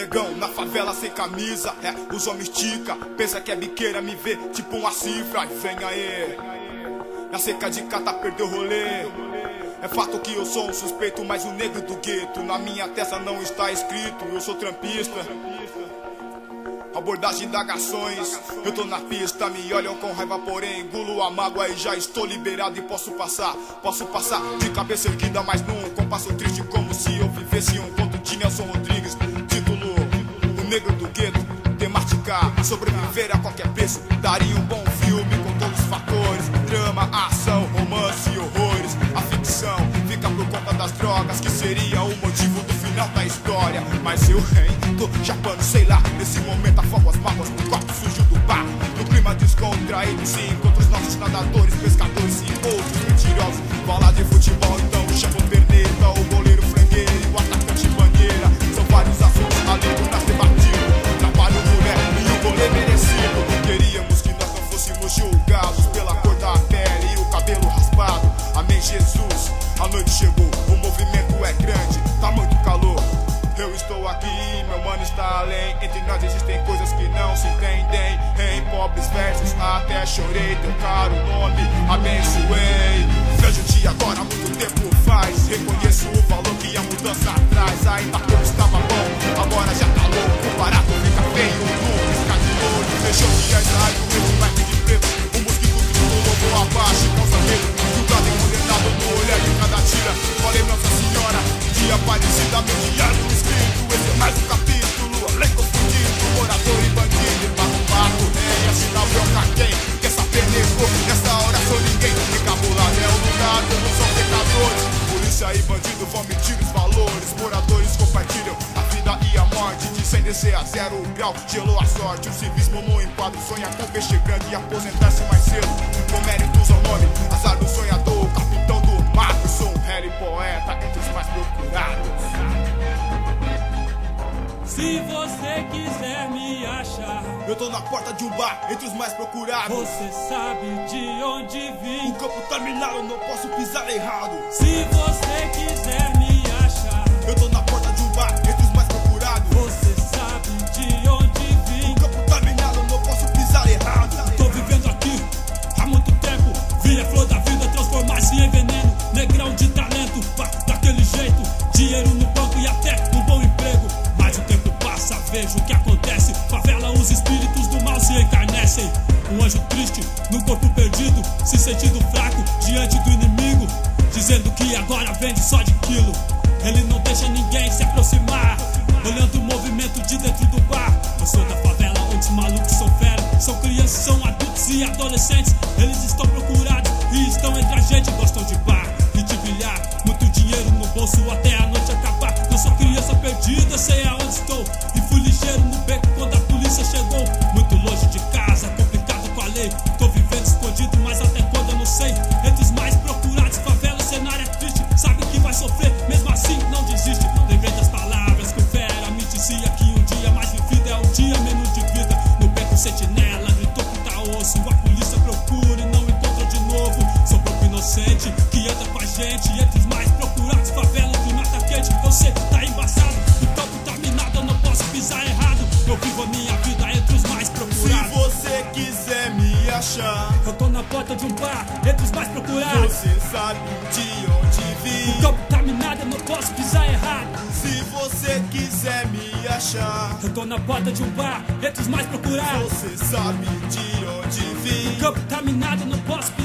negão na favela sem camisa. Os homens estica, pensa que é biqueira, me vê tipo uma cifra. E vem aí, na seca de cata perdeu o rolê. É fato que eu sou um suspeito, mas o negro do gueto. Na minha testa não está escrito, eu sou trampista. Abordagem, indagações, eu tô na pista. Me olham com raiva, porém engulo a mágoa e já estou liberado e posso passar de cabeça erguida, mas num compasso triste, como se eu vivesse um conto de Nelson Rodrigues. Título: O Negro do Gueto. Temática: sobreviver a qualquer preço. Daria um bom filme com todos os fatores: drama, ação, romance e horrores. A ficção fica por conta das drogas, que seria o motivo do final da história. Mas eu tô chapando, sei lá. Nesse momento afogo as mágoas no copo sujo do bar. No clima descontraído se encontram os nossos nadadores, pescadores e outros mentirosos. Bola de futebol, então chama o perneta, o goleiro frangueiro e o atacante bandeira. São vários assuntos ali pra ser batido. Trabalho, mulher e o goleiro merecido. Queríamos que nós não fôssemos julgados pela cor da pele e o cabelo raspado. Amém, Jesus, a noite chegou, o movimento é grande, tá muito calor. Eu estou aqui, meu mano está além. Entre nós existem coisas que não se entendem. Em pobres versos até chorei teu caro nome, abençoei. Vejo o dia agora, muito tempo faz. Reconheço o valor que a mudança traz. Ainda pouco estava bom, agora já tá louco. O barato fica feio, no piscar de olho. Fechou que as raios, mesmo mais de preto. O mosquito triplo, lobo abaixo, causa medo. Julgado e condenado no olhar de cada tira. Falei, Nossa Senhora, dia parecida, meu diário escrito. Esse é mais um capítulo, além confundido. Morador e bandido, barro, rei. Assinal bronca quem quer saber, nego. Nessa hora sou ninguém, encabulado é o lugar, todos são pecadores. Polícia e bandido vão medir os valores. Moradores compartilham a vida e a morte. De 100 descer a 0 grau, gelou a sorte. O civismo no enquadro, sonha com peixe grande e aposentar-se mais cedo. Com méritos ao nome, azar do sonhador, capitão do mato. Sou um Harry poeta entre os mais procurados. Se você quiser me achar, eu tô na porta de um bar, entre os mais procurados. Você sabe de onde vim. O campo tá minado, eu não posso pisar errado. Se você quiser me achar, eu tô na porta de um bar, entre os mais procurados. Você sabe de onde vim. O campo tá minado, eu não posso pisar errado. Tô vivendo aqui há muito tempo. Vi a flor da vida transformar-se em veneno. Negrão de talento, daquele jeito. Dinheiro no banco e até um bom emprego. Mas o tempo passa, vejo o que acontece. Favela, os espíritos do mal se encarnecem. Um anjo triste, no corpo perdido, se sentindo fraco diante do inimigo, dizendo que agora vende só de quilo. Ele não deixa ninguém se aproximar, olhando o movimento de dentro do bar. Eu sou da favela onde os malucos são fera. São crianças, são adultos e adolescentes. Eles estão procurados e estão entre a gente. Gostam de bar e de bilhar, muito dinheiro no bolso até a noite acabar. Eu sou criança perdida, sei aonde estou. E fui ligeiro no beco quando a polícia chegou. Muito longe de casa, complicado com a lei. Tô vivendo escondido, mas até quando eu não sei. Entre os mais procurados, favela, o cenário é triste. Sabe que vai sofrer, mesmo assim não desiste. Lembrei das palavras que o fera me dizia, que um dia mais vivido é um dia menos de vida. No beco sentinela gritou que tá osso. A polícia procura e não encontra de novo. Sou pouco inocente que anda com a gente. Entre os mais procurados, favela, o clima tá quente. Eu sei que tá embaçado, o campo tá minado, eu não posso pisar errado. Eu vivo a minha vida entre os mais procurados. Se você quiser me achar, eu tô na porta de um bar, entre os mais procurados. Você sabe de onde vim. O campo tá minado, eu não posso pisar errado. Se você quiser me achar, eu tô na porta de um bar, entre os mais procurados. Você sabe de onde vim. O campo tá minado, eu não posso pisar errado.